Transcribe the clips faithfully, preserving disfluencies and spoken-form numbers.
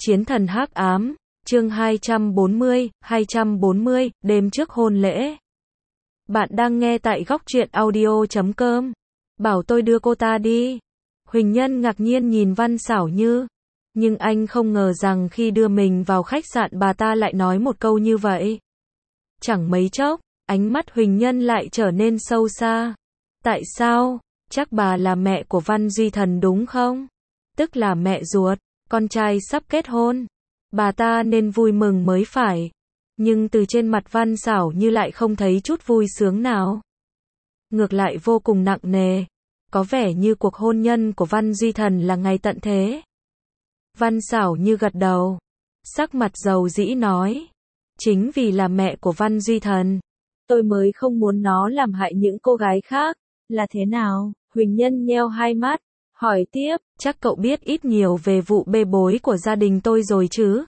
Chiến thần hắc ám, chương hai trăm bốn mươi, hai trăm bốn mươi, đêm trước hôn lễ. Bạn đang nghe tại góc truyện audio chấm com. Bảo tôi đưa cô ta đi. Huỳnh Nhân ngạc nhiên nhìn Văn Xảo Như. Nhưng anh không ngờ rằng khi đưa mình vào khách sạn bà ta lại nói một câu như vậy. Chẳng mấy chốc, ánh mắt Huỳnh Nhân lại trở nên sâu xa. Tại sao? Chắc bà là mẹ của Văn Duy Thần đúng không? Tức là mẹ ruột, con trai sắp kết hôn. Bà ta nên vui mừng mới phải. Nhưng từ trên mặt Văn Xảo Như lại không thấy chút vui sướng nào. Ngược lại vô cùng nặng nề. Có vẻ như cuộc hôn nhân của Văn Duy Thần là ngày tận thế. Văn Xảo Như gật đầu. Sắc mặt dầu dĩ nói. Chính vì là mẹ của Văn Duy Thần, tôi mới không muốn nó làm hại những cô gái khác. Là thế nào? Huỳnh Nhân nheo hai mắt. Hỏi tiếp, chắc cậu biết ít nhiều về vụ bê bối của gia đình tôi rồi chứ?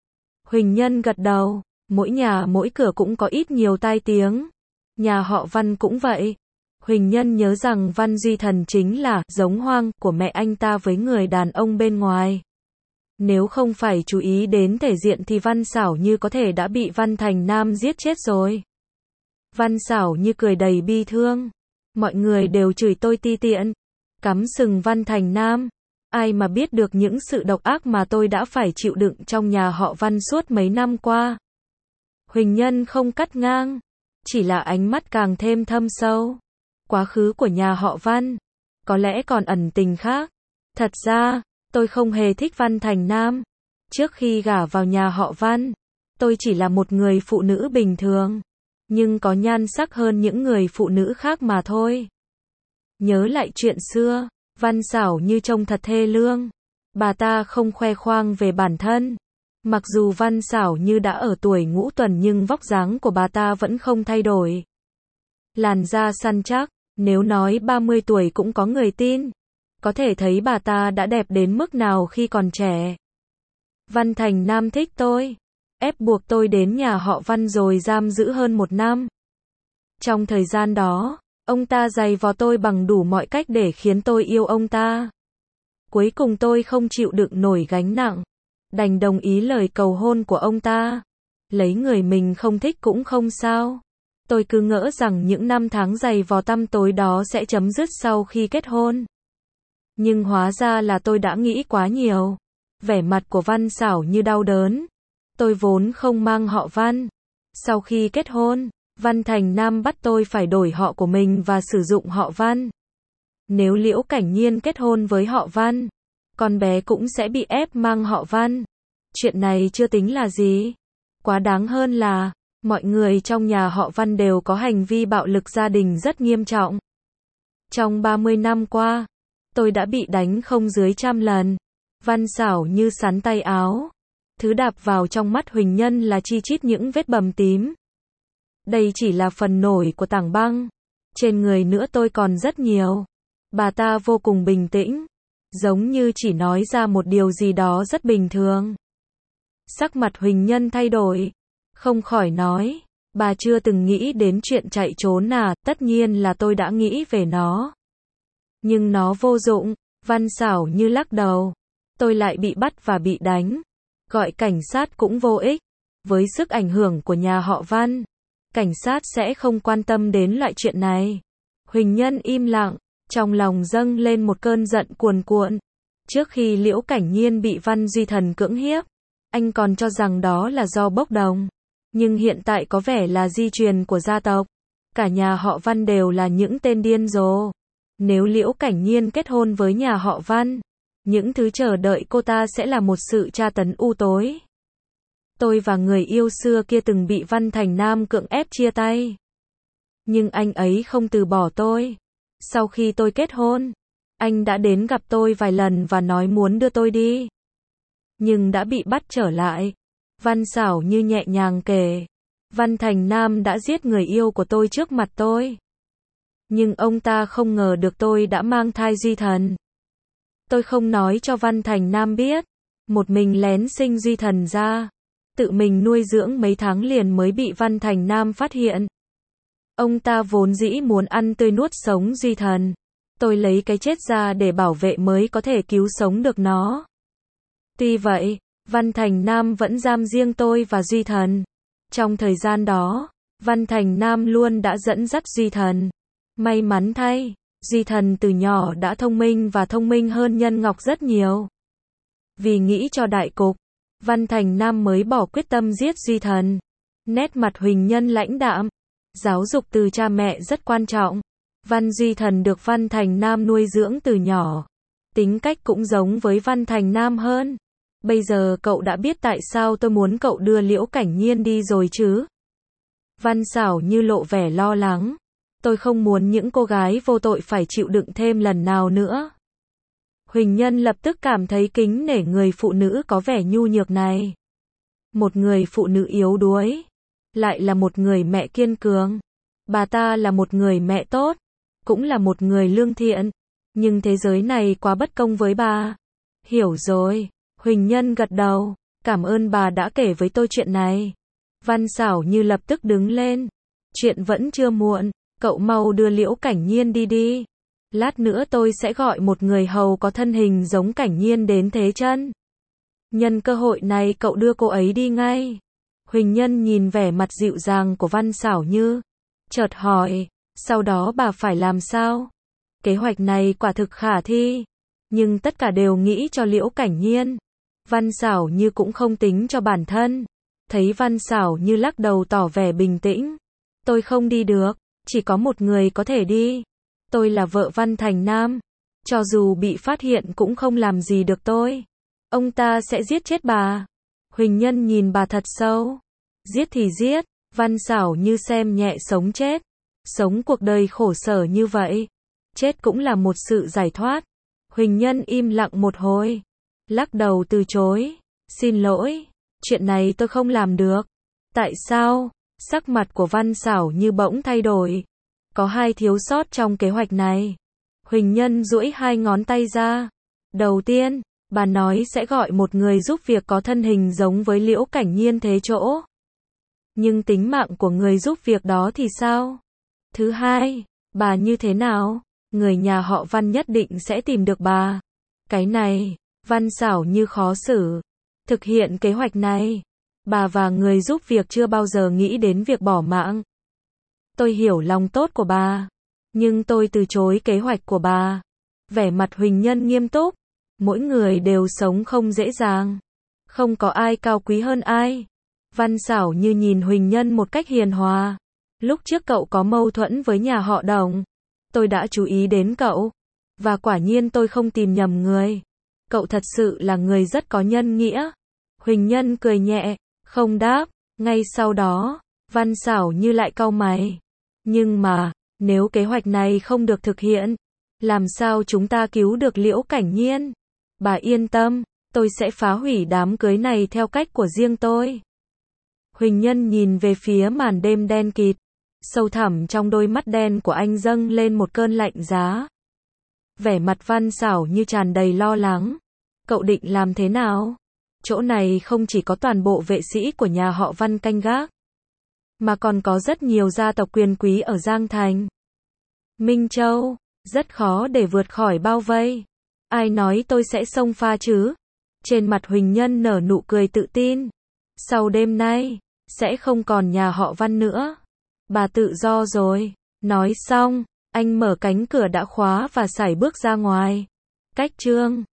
Huỳnh Nhân gật đầu. Mỗi nhà mỗi cửa cũng có ít nhiều tai tiếng. Nhà họ Văn cũng vậy. Huỳnh Nhân nhớ rằng Văn Duy Thần chính là giống hoang của mẹ anh ta với người đàn ông bên ngoài. Nếu không phải chú ý đến thể diện thì Văn Xảo Như có thể đã bị Văn Thành Nam giết chết rồi. Văn Xảo Như cười đầy bi thương. Mọi người đều chửi tôi ti tiện. Cắm sừng Văn Thành Nam. Ai mà biết được những sự độc ác mà tôi đã phải chịu đựng trong nhà họ Văn suốt mấy năm qua. Huỳnh Nhân không cắt ngang. Chỉ là ánh mắt càng thêm thâm sâu. Quá khứ của nhà họ Văn. Có lẽ còn ẩn tình khác. Thật ra, tôi không hề thích Văn Thành Nam. Trước khi gả vào nhà họ Văn, tôi chỉ là một người phụ nữ bình thường. Nhưng có nhan sắc hơn những người phụ nữ khác mà thôi. Nhớ lại chuyện xưa, Văn Xảo Như trông thật thê lương. Bà ta không khoe khoang về bản thân. Mặc dù Văn Xảo Như đã ở tuổi ngũ tuần nhưng vóc dáng của bà ta vẫn không thay đổi. Làn da săn chắc, nếu nói ba mươi tuổi cũng có người tin. Có thể thấy bà ta đã đẹp đến mức nào khi còn trẻ. Văn Thành Nam thích tôi. Ép buộc tôi đến nhà họ Văn rồi giam giữ hơn một năm. Trong thời gian đó, ông ta giày vò tôi bằng đủ mọi cách để khiến tôi yêu ông ta. Cuối cùng tôi không chịu đựng nổi gánh nặng. Đành đồng ý lời cầu hôn của ông ta. Lấy người mình không thích cũng không sao. Tôi cứ ngỡ rằng những năm tháng giày vò tăm tối đó sẽ chấm dứt sau khi kết hôn. Nhưng hóa ra là tôi đã nghĩ quá nhiều. Vẻ mặt của Văn Xảo Như đau đớn. Tôi vốn không mang họ Văn. Sau khi kết hôn, Văn Thành Nam bắt tôi phải đổi họ của mình và sử dụng họ Văn. Nếu Liễu Cảnh Nhiên kết hôn với họ Văn, con bé cũng sẽ bị ép mang họ Văn. Chuyện này chưa tính là gì. Quá đáng hơn là, mọi người trong nhà họ Văn đều có hành vi bạo lực gia đình rất nghiêm trọng. Trong ba mươi năm qua, tôi đã bị đánh không dưới trăm lần. Văn Xảo Như sắn tay áo. Thứ đạp vào trong mắt Huỳnh Nhân là chi chít những vết bầm tím. Đây chỉ là phần nổi của tảng băng. Trên người nữa tôi còn rất nhiều. Bà ta vô cùng bình tĩnh. Giống như chỉ nói ra một điều gì đó rất bình thường. Sắc mặt Huỳnh Nhân thay đổi. Không khỏi nói. Bà chưa từng nghĩ đến chuyện chạy trốn à? Tất nhiên là tôi đã nghĩ về nó. Nhưng nó vô dụng. Văn Xảo Như lắc đầu. Tôi lại bị bắt và bị đánh. Gọi cảnh sát cũng vô ích. Với sức ảnh hưởng của nhà họ Văn, cảnh sát sẽ không quan tâm đến loại chuyện này. Huỳnh Nhân im lặng, trong lòng dâng lên một cơn giận cuồn cuộn. Trước khi Liễu Cảnh Nhiên bị Văn Duy Thần cưỡng hiếp, anh còn cho rằng đó là do bốc đồng. Nhưng hiện tại có vẻ là di truyền của gia tộc. Cả nhà họ Văn đều là những tên điên rồ. Nếu Liễu Cảnh Nhiên kết hôn với nhà họ Văn, những thứ chờ đợi cô ta sẽ là một sự tra tấn u tối. Tôi và người yêu xưa kia từng bị Văn Thành Nam cưỡng ép chia tay. Nhưng anh ấy không từ bỏ tôi. Sau khi tôi kết hôn, anh đã đến gặp tôi vài lần và nói muốn đưa tôi đi. Nhưng đã bị bắt trở lại. Văn Xảo Như nhẹ nhàng kể. Văn Thành Nam đã giết người yêu của tôi trước mặt tôi. Nhưng ông ta không ngờ được tôi đã mang thai Duy Thần. Tôi không nói cho Văn Thành Nam biết. Một mình lén sinh Duy Thần ra. Tự mình nuôi dưỡng mấy tháng liền mới bị Văn Thành Nam phát hiện. Ông ta vốn dĩ muốn ăn tươi nuốt sống Duy Thần. Tôi lấy cái chết ra để bảo vệ mới có thể cứu sống được nó. Tuy vậy, Văn Thành Nam vẫn giam riêng tôi và Duy Thần. Trong thời gian đó, Văn Thành Nam luôn đã dẫn dắt Duy Thần. May mắn thay, Duy Thần từ nhỏ đã thông minh và thông minh hơn Nhân Ngọc rất nhiều. Vì nghĩ cho đại cục, Văn Thành Nam mới bỏ quyết tâm giết Duy Thần. Nét mặt Huỳnh Nhân lãnh đạm. Giáo dục từ cha mẹ rất quan trọng. Văn Duy Thần được Văn Thành Nam nuôi dưỡng từ nhỏ. Tính cách cũng giống với Văn Thành Nam hơn. Bây giờ cậu đã biết tại sao tôi muốn cậu đưa Liễu Cảnh Nhiên đi rồi chứ? Văn Xảo Như lộ vẻ lo lắng. Tôi không muốn những cô gái vô tội phải chịu đựng thêm lần nào nữa. Huỳnh Nhân lập tức cảm thấy kính nể người phụ nữ có vẻ nhu nhược này. Một người phụ nữ yếu đuối, lại là một người mẹ kiên cường. Bà ta là một người mẹ tốt, cũng là một người lương thiện. Nhưng thế giới này quá bất công với bà. Hiểu rồi, Huỳnh Nhân gật đầu. Cảm ơn bà đã kể với tôi chuyện này. Văn Xảo Như lập tức đứng lên. Chuyện vẫn chưa muộn, cậu mau đưa Liễu Cảnh Nhiên đi đi. Lát nữa tôi sẽ gọi một người hầu có thân hình giống Cảnh Nhiên đến thế chân. Nhân cơ hội này cậu đưa cô ấy đi ngay. Huỳnh Nhân nhìn vẻ mặt dịu dàng của Văn Xảo Như, chợt hỏi, sau đó bà phải làm sao? Kế hoạch này quả thực khả thi, nhưng tất cả đều nghĩ cho Liễu Cảnh Nhiên. Văn Xảo Như cũng không tính cho bản thân. Thấy Văn Xảo Như lắc đầu tỏ vẻ bình tĩnh. Tôi không đi được, chỉ có một người có thể đi. Tôi là vợ Văn Thành Nam. Cho dù bị phát hiện cũng không làm gì được tôi. Ông ta sẽ giết chết bà. Huỳnh Nhân nhìn bà thật sâu. Giết thì giết. Văn Xảo Như xem nhẹ sống chết. Sống cuộc đời khổ sở như vậy, chết cũng là một sự giải thoát. Huỳnh Nhân im lặng một hồi, lắc đầu từ chối. Xin lỗi, chuyện này tôi không làm được. Tại sao? Sắc mặt của Văn Xảo Như bỗng thay đổi. Có hai thiếu sót trong kế hoạch này. Huỳnh Nhân duỗi hai ngón tay ra. Đầu tiên, bà nói sẽ gọi một người giúp việc có thân hình giống với Liễu Cảnh Nhiên thế chỗ. Nhưng tính mạng của người giúp việc đó thì sao? Thứ hai, bà như thế nào? Người nhà họ Văn nhất định sẽ tìm được bà. Cái này, Văn Xảo Như khó xử. Thực hiện kế hoạch này, bà và người giúp việc chưa bao giờ nghĩ đến việc bỏ mạng. Tôi hiểu lòng tốt của bà, nhưng tôi từ chối kế hoạch của bà. Vẻ mặt Huỳnh Nhân nghiêm túc. Mỗi người đều sống không dễ dàng. Không có ai cao quý hơn ai. Văn Xảo Như nhìn Huỳnh Nhân một cách hiền hòa. Lúc trước cậu có mâu thuẫn với nhà họ Đồng. Tôi đã chú ý đến cậu. Và quả nhiên tôi không tìm nhầm người. Cậu thật sự là người rất có nhân nghĩa. Huỳnh Nhân cười nhẹ, không đáp. Ngay sau đó, Văn Xảo Như lại cau mày. Nhưng mà, nếu kế hoạch này không được thực hiện, làm sao chúng ta cứu được Liễu Cảnh Nhiên? Bà yên tâm, tôi sẽ phá hủy đám cưới này theo cách của riêng tôi. Huỳnh Nhân nhìn về phía màn đêm đen kịt. Sâu thẳm trong đôi mắt đen của anh dâng lên một cơn lạnh giá. Vẻ mặt Văn Xảo Như tràn đầy lo lắng. Cậu định làm thế nào? Chỗ này không chỉ có toàn bộ vệ sĩ của nhà họ Văn canh gác, mà còn có rất nhiều gia tộc quyền quý ở Giang Thành, Minh Châu. Rất khó để vượt khỏi bao vây. Ai nói tôi sẽ xông pha chứ? Trên mặt Huỳnh Nhân nở nụ cười tự tin. Sau đêm nay, sẽ không còn nhà họ Văn nữa. Bà tự do rồi. Nói xong, anh mở cánh cửa đã khóa và sải bước ra ngoài. Cách chương